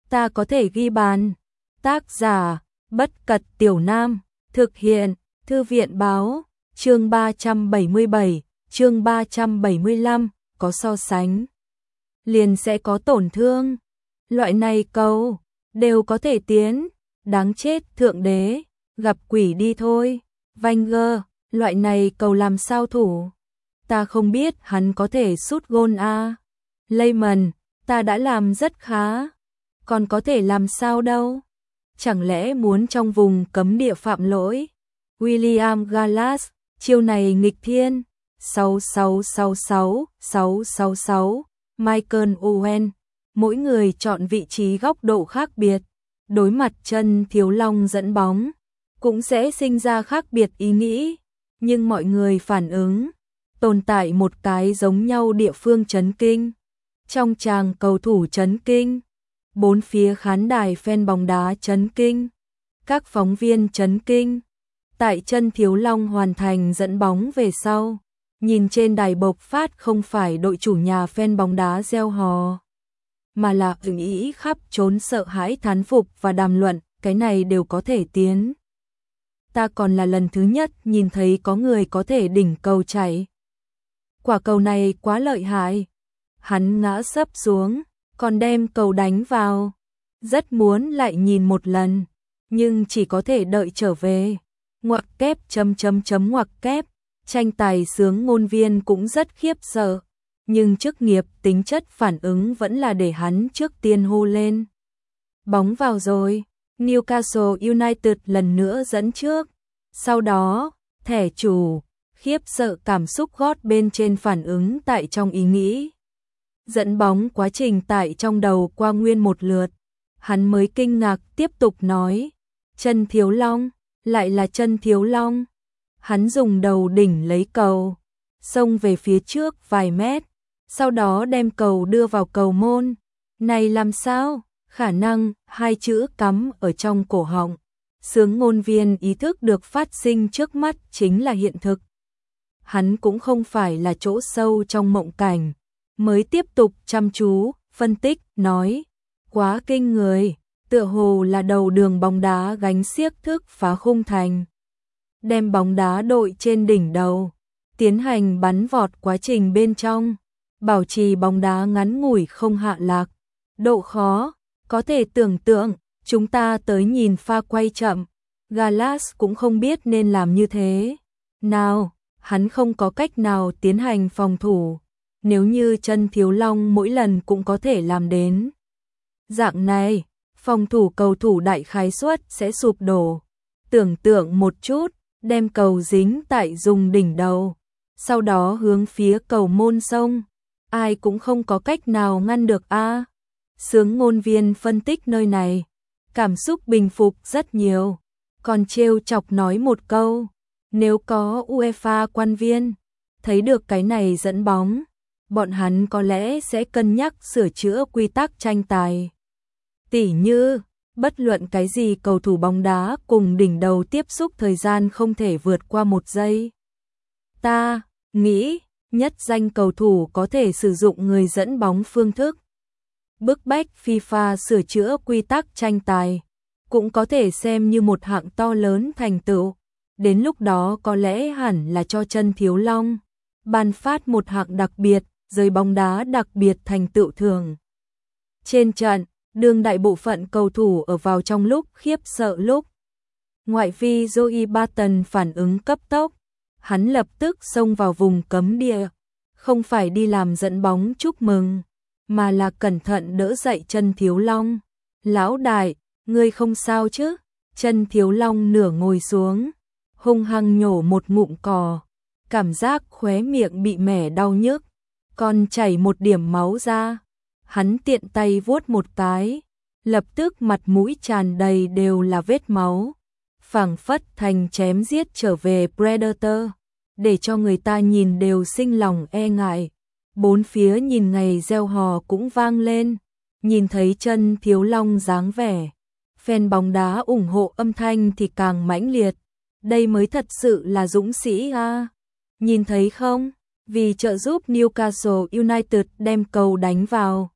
ta có thể ghi bàn. Tác giả, Bất Cật Tiểu Nam, thực hiện, Thư viện Báo, chương 377, chương 375, có so sánh. Liền sẽ có tổn thương. Loại này cầu, đều có thể tiến, đáng chết Thượng Đế, gặp quỷ đi thôi. Wenger, loại này cầu làm sao thủ? Ta không biết hắn có thể sút gôn a. Lehmann, ta đã làm rất khá. Còn có thể làm sao đâu? Chẳng lẽ muốn trong vùng cấm địa phạm lỗi? William Gallas, chiêu này nghịch thiên. 6666, Michael Owen, mỗi người chọn vị trí góc độ khác biệt. Đối mặt Chân Thiếu Long dẫn bóng, cũng sẽ sinh ra khác biệt ý nghĩ. Nhưng mọi người phản ứng, tồn tại một cái giống nhau địa phương chấn kinh. Trong tràng cầu thủ chấn kinh, bốn phía khán đài fan bóng đá chấn kinh, các phóng viên chấn kinh. Tại Chân Thiếu Long hoàn thành dẫn bóng về sau, nhìn trên đài bộc phát không phải đội chủ nhà fan bóng đá reo hò, mà là ưng ý khắp trốn sợ hãi thán phục và đàm luận, cái này đều có thể tiến. Ta còn là lần thứ nhất nhìn thấy có người có thể đỉnh cầu chạy. Quả cầu này quá lợi hại. Hắn ngã sấp xuống, còn đem cầu đánh vào. Rất muốn lại nhìn một lần, nhưng chỉ có thể đợi trở về. Ngoặc kép ngoặc kép, tranh tài sướng ngôn viên cũng rất khiếp sợ, nhưng chức nghiệp tính chất phản ứng vẫn là để hắn trước tiên hô lên. Bóng vào rồi, Newcastle United lần nữa dẫn trước. Sau đó, thẻ chủ, khiếp sợ cảm xúc gót bên trên phản ứng tại trong ý nghĩ. Dẫn bóng quá trình tại trong đầu qua nguyên một lượt, hắn mới kinh ngạc tiếp tục nói, Chân Thiếu Long, lại là Chân Thiếu Long. Hắn dùng đầu đỉnh lấy cầu, xông về phía trước vài mét, sau đó đem cầu đưa vào cầu môn. Này làm sao? Khả năng, hai chữ cắm ở trong cổ họng. Sướng ngôn viên ý thức được phát sinh trước mắt chính là hiện thực. Hắn cũng không phải là chỗ sâu trong mộng cảnh, mới tiếp tục chăm chú, phân tích, nói, quá kinh người, tựa hồ là đầu đường bóng đá gánh xiếc thức phá khung thành. Đem bóng đá đội trên đỉnh đầu, tiến hành bắn vọt quá trình bên trong, bảo trì bóng đá ngắn ngủi không hạ lạc. Độ khó, có thể tưởng tượng, chúng ta tới nhìn pha quay chậm, Gallas cũng không biết nên làm như thế nào, hắn không có cách nào tiến hành phòng thủ. Nếu như Chân Thiếu Long mỗi lần cũng có thể làm đến dạng này, phòng thủ cầu thủ đại khái suất sẽ sụp đổ. Tưởng tượng một chút, đem cầu dính tại dùng đỉnh đầu, sau đó hướng phía cầu môn sông, ai cũng không có cách nào ngăn được a. Sướng ngôn viên phân tích nơi này, cảm xúc bình phục rất nhiều, còn trêu chọc nói một câu, nếu có UEFA quan viên thấy được cái này dẫn bóng, bọn hắn có lẽ sẽ cân nhắc sửa chữa quy tắc tranh tài. Tỉ như, bất luận cái gì cầu thủ bóng đá cùng đỉnh đầu tiếp xúc thời gian không thể vượt qua 1 giây. Ta nghĩ, nhất danh cầu thủ có thể sử dụng người dẫn bóng phương thức bức bách FIFA sửa chữa quy tắc tranh tài, cũng có thể xem như một hạng to lớn thành tựu. Đến lúc đó có lẽ hẳn là cho Chân Thiếu Long ban phát một hạng đặc biệt, rơi bóng đá đặc biệt thành tựu thường. Trên trận, đương đại bộ phận cầu thủ ở vào trong lúc khiếp sợ lúc. Ngoại vi Joey Barton phản ứng cấp tốc, hắn lập tức xông vào vùng cấm địa, không phải đi làm dẫn bóng chúc mừng, mà là cẩn thận đỡ dậy Chân Thiếu Long. Lão đại, ngươi không sao chứ? Chân Thiếu Long nửa ngồi xuống, hung hăng nhổ một ngụm cò, cảm giác khóe miệng bị mẻ đau nhức, còn chảy một điểm máu ra. Hắn tiện tay vuốt một cái, lập tức mặt mũi tràn đầy đều là vết máu, phảng phất thành chém giết trở về Predator, để cho người ta nhìn đều sinh lòng e ngại. Bốn phía nhìn ngày reo hò cũng vang lên, nhìn thấy Chân Thiếu Long dáng vẻ, fan bóng đá ủng hộ âm thanh thì càng mãnh liệt. Đây mới thật sự là dũng sĩ a. Nhìn thấy không? Vì trợ giúp Newcastle United đem cầu đánh vào,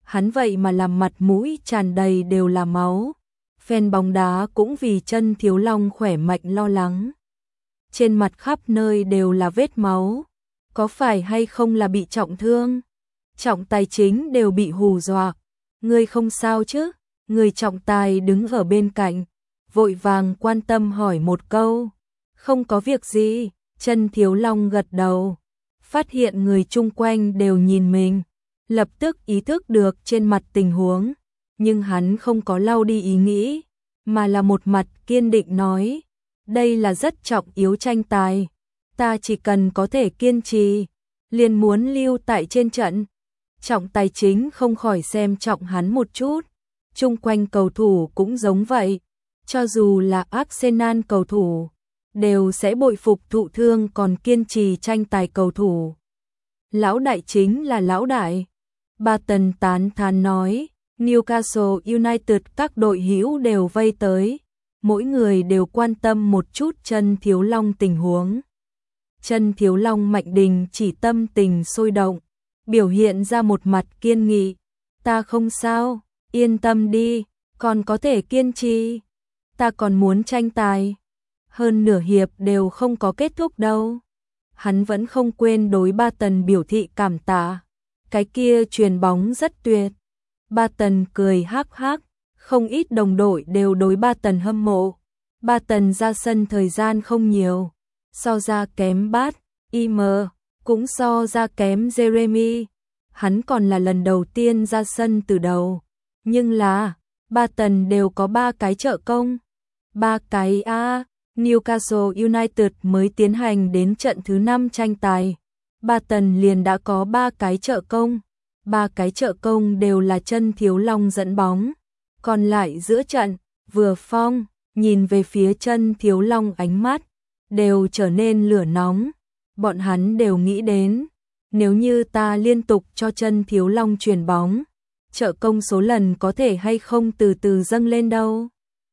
hắn vậy mà làm mặt mũi tràn đầy đều là máu. Fan bóng đá cũng vì chân Thiếu Long khỏe mạnh lo lắng. Trên mặt khắp nơi đều là vết máu. Có phải hay không là bị trọng thương? Trọng tài chính đều bị hù dọa. Ngươi không sao chứ? Người trọng tài đứng ở bên cạnh, vội vàng quan tâm hỏi một câu. Không có việc gì, chân Thiếu Long gật đầu. Phát hiện người chung quanh đều nhìn mình, lập tức ý thức được trên mặt tình huống. Nhưng hắn không có lau đi ý nghĩ, mà là một mặt kiên định nói. Đây là rất trọng yếu tranh tài. Ta chỉ cần có thể kiên trì, liền muốn lưu tại trên trận. Trọng tài chính không khỏi xem trọng hắn một chút. Chung quanh cầu thủ cũng giống vậy. Cho dù là Arsenal cầu thủ, đều sẽ bội phục thụ thương còn kiên trì tranh tài cầu thủ. Lão đại chính là lão đại. Barton tán thán nói. Newcastle United các đội hữu đều vây tới. Mỗi người đều quan tâm một chút chân Thiếu Long tình huống. Chân Thiếu Long Mạnh Đình chỉ tâm tình sôi động, biểu hiện ra một mặt kiên nghị. Ta không sao, yên tâm đi, còn có thể kiên trì. Ta còn muốn tranh tài. Hơn nửa hiệp đều không có kết thúc đâu. Hắn vẫn không quên đối Barton biểu thị cảm tạ. Cái kia chuyền bóng rất tuyệt. Barton cười hắc hắc, không ít đồng đội đều đối Barton hâm mộ. Barton ra sân thời gian không nhiều, so ra kém Bart, Im, cũng so ra kém Jeremy. Hắn còn là lần đầu tiên ra sân từ đầu, nhưng là Barton đều có 3 cái trợ công. 3 cái a. Newcastle United mới tiến hành đến trận thứ 5 tranh tài, Barton liền đã có 3 cái trợ công. 3 cái trợ công đều là chân Thiếu Long dẫn bóng. Còn lại giữa trận, vừa Phong nhìn về phía chân Thiếu Long, ánh mắt đều trở nên lửa nóng. Bọn hắn đều nghĩ đến, nếu như ta liên tục cho chân Thiếu Long chuyền bóng, trợ công số lần có thể hay không từ từ dâng lên đâu.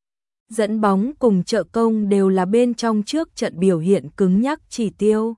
Dẫn bóng cùng trợ công đều là bên trong trước trận biểu hiện cứng nhắc chỉ tiêu.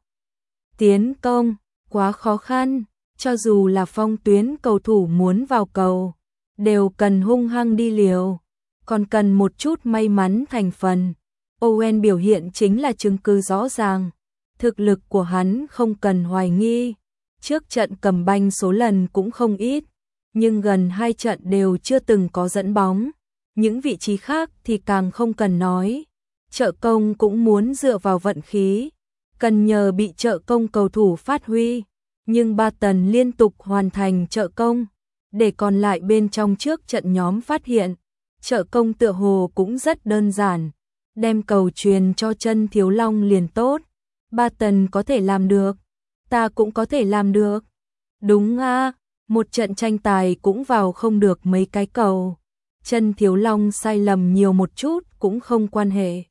Tiến công, quá khó khăn, cho dù là phong tuyến cầu thủ muốn vào cầu, đều cần hung hăng đi liều, còn cần một chút may mắn thành phần. Owen biểu hiện chính là chứng cứ rõ ràng, thực lực của hắn không cần hoài nghi. Trước trận cầm banh số lần cũng không ít, nhưng gần 2 trận đều chưa từng có dẫn bóng. Những vị trí khác thì càng không cần nói. Trợ công cũng muốn dựa vào vận khí, cần nhờ bị trợ công cầu thủ phát huy. Nhưng Barton liên tục hoàn thành trợ công, để còn lại bên trong trước trận nhóm phát hiện. Trợ công tựa hồ cũng rất đơn giản, đem cầu truyền cho chân Thiếu Long liền tốt. Barton có thể làm được, ta cũng có thể làm được. Đúng a, một trận tranh tài cũng vào không được mấy cái cầu. Chân Thiếu Long sai lầm nhiều một chút cũng không quan hệ.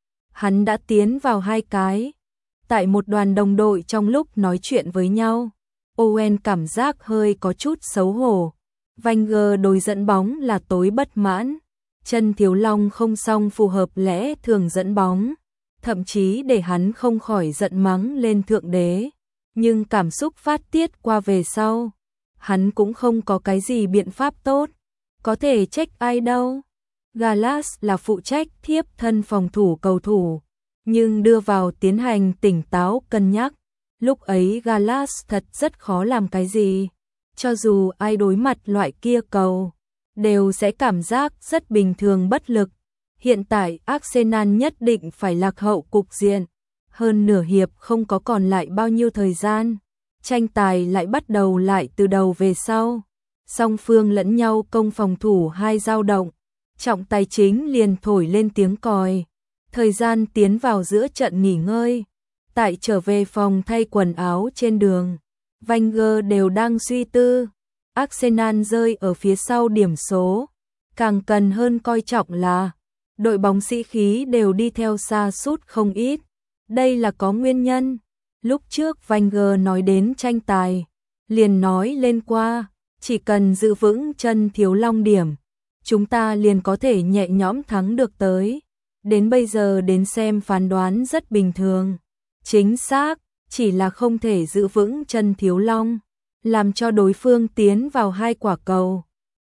Hắn đã tiến vào 2 cái. Tại một đoàn đồng đội trong lúc nói chuyện với nhau, Owen cảm giác hơi có chút xấu hổ. Wenger đối dẫn bóng là tối bất mãn. Chân Thiếu Long không song phù hợp lẽ thường dẫn bóng, thậm chí để hắn không khỏi giận mắng lên thượng đế. Nhưng cảm xúc phát tiết qua về sau, hắn cũng không có cái gì biện pháp tốt. Có thể trách ai đâu. Gallas là phụ trách thiếp thân phòng thủ cầu thủ, nhưng đưa vào tiến hành tỉnh táo cân nhắc. Lúc ấy Gallas thật rất khó làm cái gì. Cho dù ai đối mặt loại kia cầu, đều sẽ cảm giác rất bình thường bất lực. Hiện tại Arsenal nhất định phải lạc hậu cục diện. Hơn nửa hiệp không có còn lại bao nhiêu thời gian. Tranh tài lại bắt đầu lại từ đầu về sau. Song phương lẫn nhau công phòng thủ hai dao động. Trọng tài chính liền thổi lên tiếng còi. Thời gian tiến vào giữa trận nghỉ ngơi. Tại trở về phòng thay quần áo trên đường, Wenger đều đang suy tư. Arsenal rơi ở phía sau điểm số. Càng cần hơn coi trọng là đội bóng sĩ khí đều đi theo sa sút không ít. Đây là có nguyên nhân. Lúc trước Wenger nói đến tranh tài, liền nói lên qua, chỉ cần giữ vững chân Thiếu Long điểm, chúng ta liền có thể nhẹ nhõm thắng được tới. Đến bây giờ đến xem phán đoán rất bình thường. Chính xác, chỉ là không thể giữ vững chân Thiếu Long, làm cho đối phương tiến vào 2 quả cầu.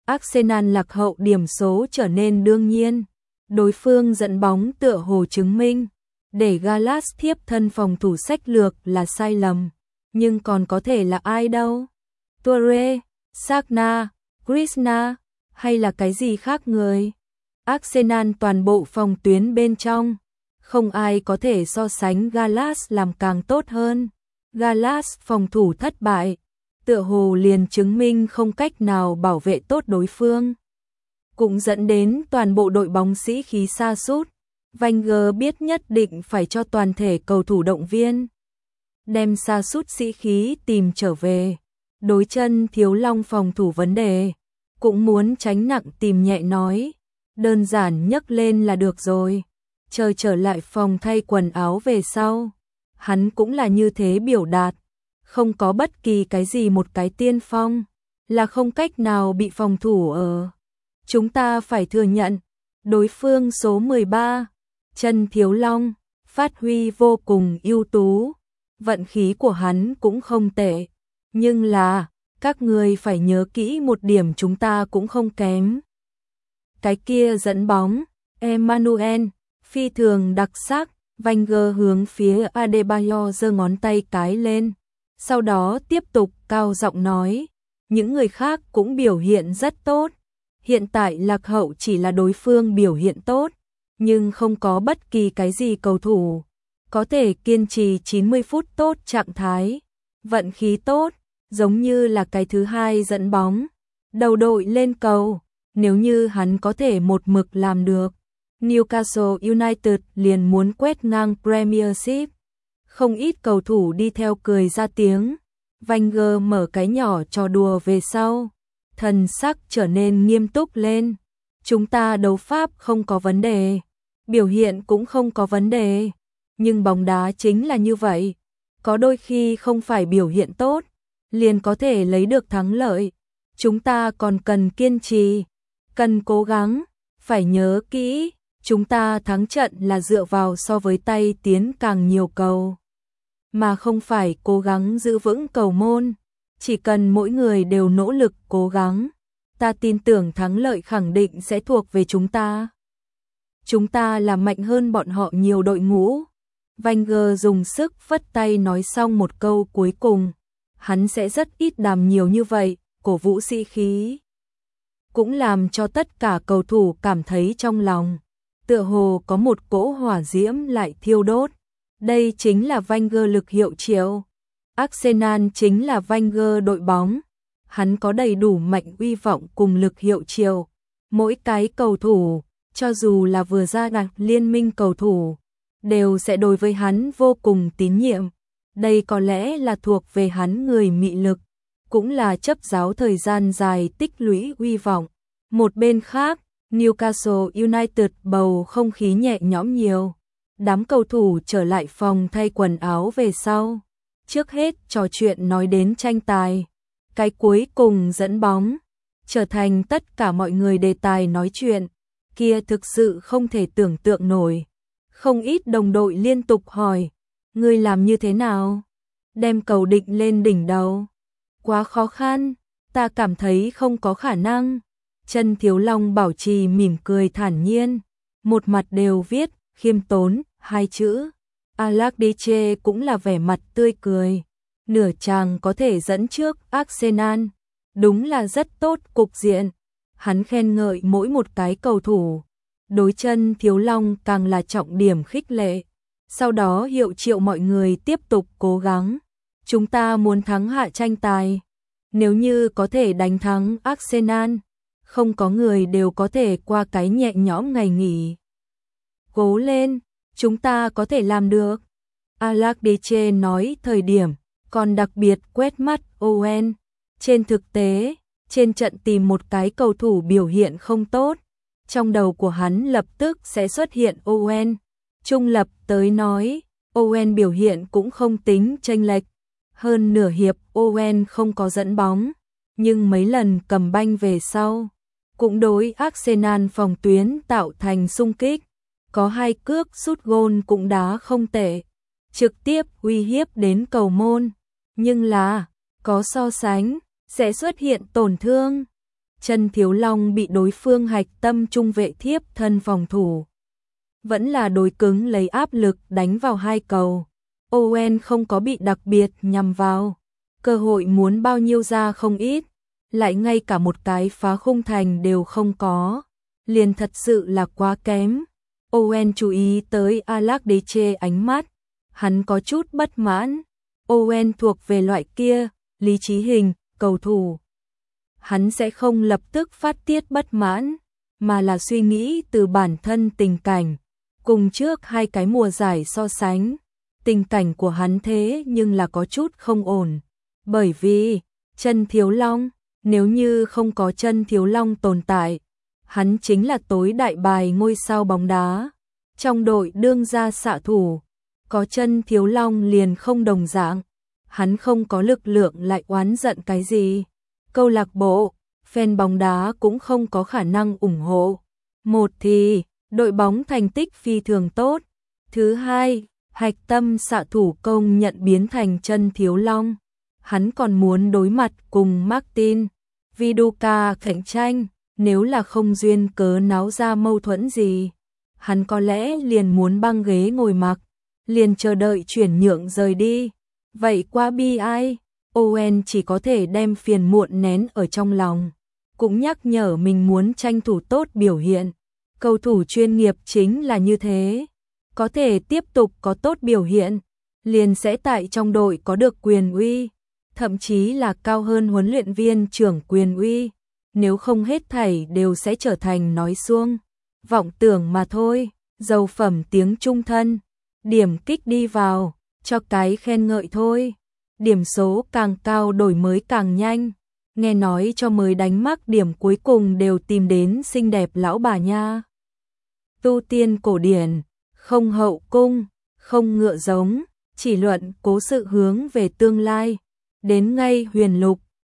Arsenal lạc hậu điểm số trở nên đương nhiên. Đối phương dẫn bóng tựa hồ chứng minh, để Gallas thiếp thân phòng thủ sách lược là sai lầm. Nhưng còn có thể là ai đâu? Toure, Sagna, Krishna, hay là cái gì khác người? Arsenal toàn bộ phòng tuyến bên trong, không ai có thể so sánh Gallas làm càng tốt hơn. Gallas phòng thủ thất bại, tựa hồ liền chứng minh không cách nào bảo vệ tốt đối phương. Cũng dẫn đến toàn bộ đội bóng sĩ khí sa sút. Wenger biết nhất định phải cho toàn thể cầu thủ động viên, đem sa sút sĩ khí tìm trở về. Đối chân Thiếu Long phòng thủ vấn đề, cũng muốn tránh nặng tìm nhẹ nói, đơn giản nhấc lên là được rồi. Chờ trở lại phòng thay quần áo về sau, hắn cũng là như thế biểu đạt, không có bất kỳ cái gì một cái tiên phong là không cách nào bị phòng thủ ở. Chúng ta phải thừa nhận, đối phương số 13, Chân Thiếu Long, phát huy vô cùng ưu tú, vận khí của hắn cũng không tệ, nhưng là, các người phải nhớ kỹ một điểm chúng ta cũng không kém. Cái kia dẫn bóng, Emmanuel, phi thường đặc sắc, Wenger hướng phía Adebayor giơ ngón tay cái lên, sau đó tiếp tục cao giọng nói, những người khác cũng biểu hiện rất tốt, hiện tại lạc hậu chỉ là đối phương biểu hiện tốt, nhưng không có bất kỳ cái gì cầu thủ có thể kiên trì 90 phút tốt trạng thái, vận khí tốt, giống như là cái thứ hai dẫn bóng, đầu đội lên cầu, nếu như hắn có thể một mực làm được, Newcastle United liền muốn quét ngang Premiership. Không ít cầu thủ đi theo cười ra tiếng, Wenger mở cái nhỏ trò đùa về sau, thần sắc trở nên nghiêm túc lên. Chúng ta đấu pháp không có vấn đề, biểu hiện cũng không có vấn đề, nhưng bóng đá chính là như vậy, có đôi khi không phải biểu hiện tốt, liền có thể lấy được thắng lợi. Chúng ta còn cần kiên trì, cần cố gắng, phải nhớ kỹ, chúng ta thắng trận là dựa vào so với tay tiến càng nhiều cầu, mà không phải cố gắng giữ vững cầu môn. Chỉ cần mỗi người đều nỗ lực cố gắng, ta tin tưởng thắng lợi khẳng định sẽ thuộc về chúng ta. Chúng ta là mạnh hơn bọn họ nhiều đội ngũ. Wenger dùng sức vất tay nói xong một câu cuối cùng, hắn sẽ rất ít đàm nhiều như vậy, cổ vũ sĩ khí. Cũng làm cho tất cả cầu thủ cảm thấy trong lòng, tựa hồ có một cỗ hỏa diễm lại thiêu đốt. Đây chính là Wenger lực hiệu triệu. Arsenal chính là Wenger đội bóng. Hắn có đầy đủ mạnh uy vọng cùng lực hiệu triệu. Mỗi cái cầu thủ, cho dù là vừa ra gạt liên minh cầu thủ, đều sẽ đối với hắn vô cùng tín nhiệm. Đây có lẽ là thuộc về hắn người mị lực, cũng là chấp giáo thời gian dài tích lũy uy vọng. Một bên khác, Newcastle United bầu không khí nhẹ nhõm nhiều. Đám cầu thủ trở lại phòng thay quần áo về sau. Trước hết trò chuyện nói đến tranh tài. Cái cuối cùng dẫn bóng, trở thành tất cả mọi người đề tài nói chuyện. Kia thực sự không thể tưởng tượng nổi. Không ít đồng đội liên tục hỏi, ngươi làm như thế nào? Đem cầu định lên đỉnh đầu. Quá khó khăn, ta cảm thấy không có khả năng. Chân Thiếu Long bảo trì mỉm cười thản nhiên, một mặt đều viết khiêm tốn hai chữ. Alakdiche cũng là vẻ mặt tươi cười, nửa chàng có thể dẫn trước Arsenal, đúng là rất tốt cục diện. Hắn khen ngợi mỗi một cái cầu thủ, đối chân Thiếu Long càng là trọng điểm khích lệ. Sau đó hiệu triệu mọi người tiếp tục cố gắng. Chúng ta muốn thắng hạ tranh tài. Nếu như có thể đánh thắng Arsenal, không có người đều có thể qua cái nhẹ nhõm ngày nghỉ. Cố lên, chúng ta có thể làm được. Alakdiche nói thời điểm, còn đặc biệt quét mắt Owen. Trên thực tế, trên trận tìm một cái cầu thủ biểu hiện không tốt, trong đầu của hắn lập tức sẽ xuất hiện Owen. Trung lập tới nói, Owen biểu hiện cũng không tính chênh lệch. Hơn nửa hiệp Owen không có dẫn bóng, nhưng mấy lần cầm banh về sau, cũng đối Arsenal phòng tuyến tạo thành xung kích. Có hai cước sút gôn cũng đá không tệ, trực tiếp uy hiếp đến cầu môn. Nhưng là, có so sánh, sẽ xuất hiện tổn thương. Chân Thiếu Long bị đối phương hạch tâm trung vệ thiếp thân phòng thủ. Vẫn là đối cứng lấy áp lực đánh vào hai cầu. Owen không có bị đặc biệt nhằm vào. Cơ hội muốn bao nhiêu ra không ít. Lại ngay cả một cái phá khung thành đều không có. Liền thật sự là quá kém. Owen chú ý tới Alakdeche ánh mắt. Hắn có chút bất mãn. Owen thuộc về loại kia, lý trí hình, cầu thủ. Hắn sẽ không lập tức phát tiết bất mãn, mà là suy nghĩ từ bản thân tình cảnh. Cùng trước hai cái mùa giải so sánh, tình cảnh của hắn thế nhưng là có chút không ổn. Bởi vì, Chân Thiếu Long, nếu như không có Chân Thiếu Long tồn tại, hắn chính là tối đại bài ngôi sao bóng đá. Trong đội đương gia xạ thủ, có Chân Thiếu Long liền không đồng dạng. Hắn không có lực lượng lại oán giận cái gì. Câu lạc bộ, fan bóng đá cũng không có khả năng ủng hộ. Một thì, đội bóng thành tích phi thường tốt. Thứ hai, hạch tâm xạ thủ công nhận biến thành Chân Thiếu Long. Hắn còn muốn đối mặt cùng Martin Viduka cạnh tranh, nếu là không duyên cớ náo ra mâu thuẫn gì. Hắn có lẽ liền muốn băng ghế ngồi mặc, liền chờ đợi chuyển nhượng rời đi. Vậy qua bi ai, Owen chỉ có thể đem phiền muộn nén ở trong lòng, cũng nhắc nhở mình muốn tranh thủ tốt biểu hiện. Cầu thủ chuyên nghiệp chính là như thế, có thể tiếp tục có tốt biểu hiện, liền sẽ tại trong đội có được quyền uy, thậm chí là cao hơn huấn luyện viên trưởng quyền uy, nếu không hết thảy đều sẽ trở thành nói suông, vọng tưởng mà thôi. Dầu phẩm tiếng trung thân, điểm kích đi vào, cho cái khen ngợi thôi. Điểm số càng cao đổi mới càng nhanh. Nghe nói cho mới đánh mắc điểm cuối cùng đều tìm đến xinh đẹp lão bà nha. Tu tiên cổ điển, không hậu cung, không ngựa giống, chỉ luận cố sự hướng về tương lai. Đến ngay huyền lục,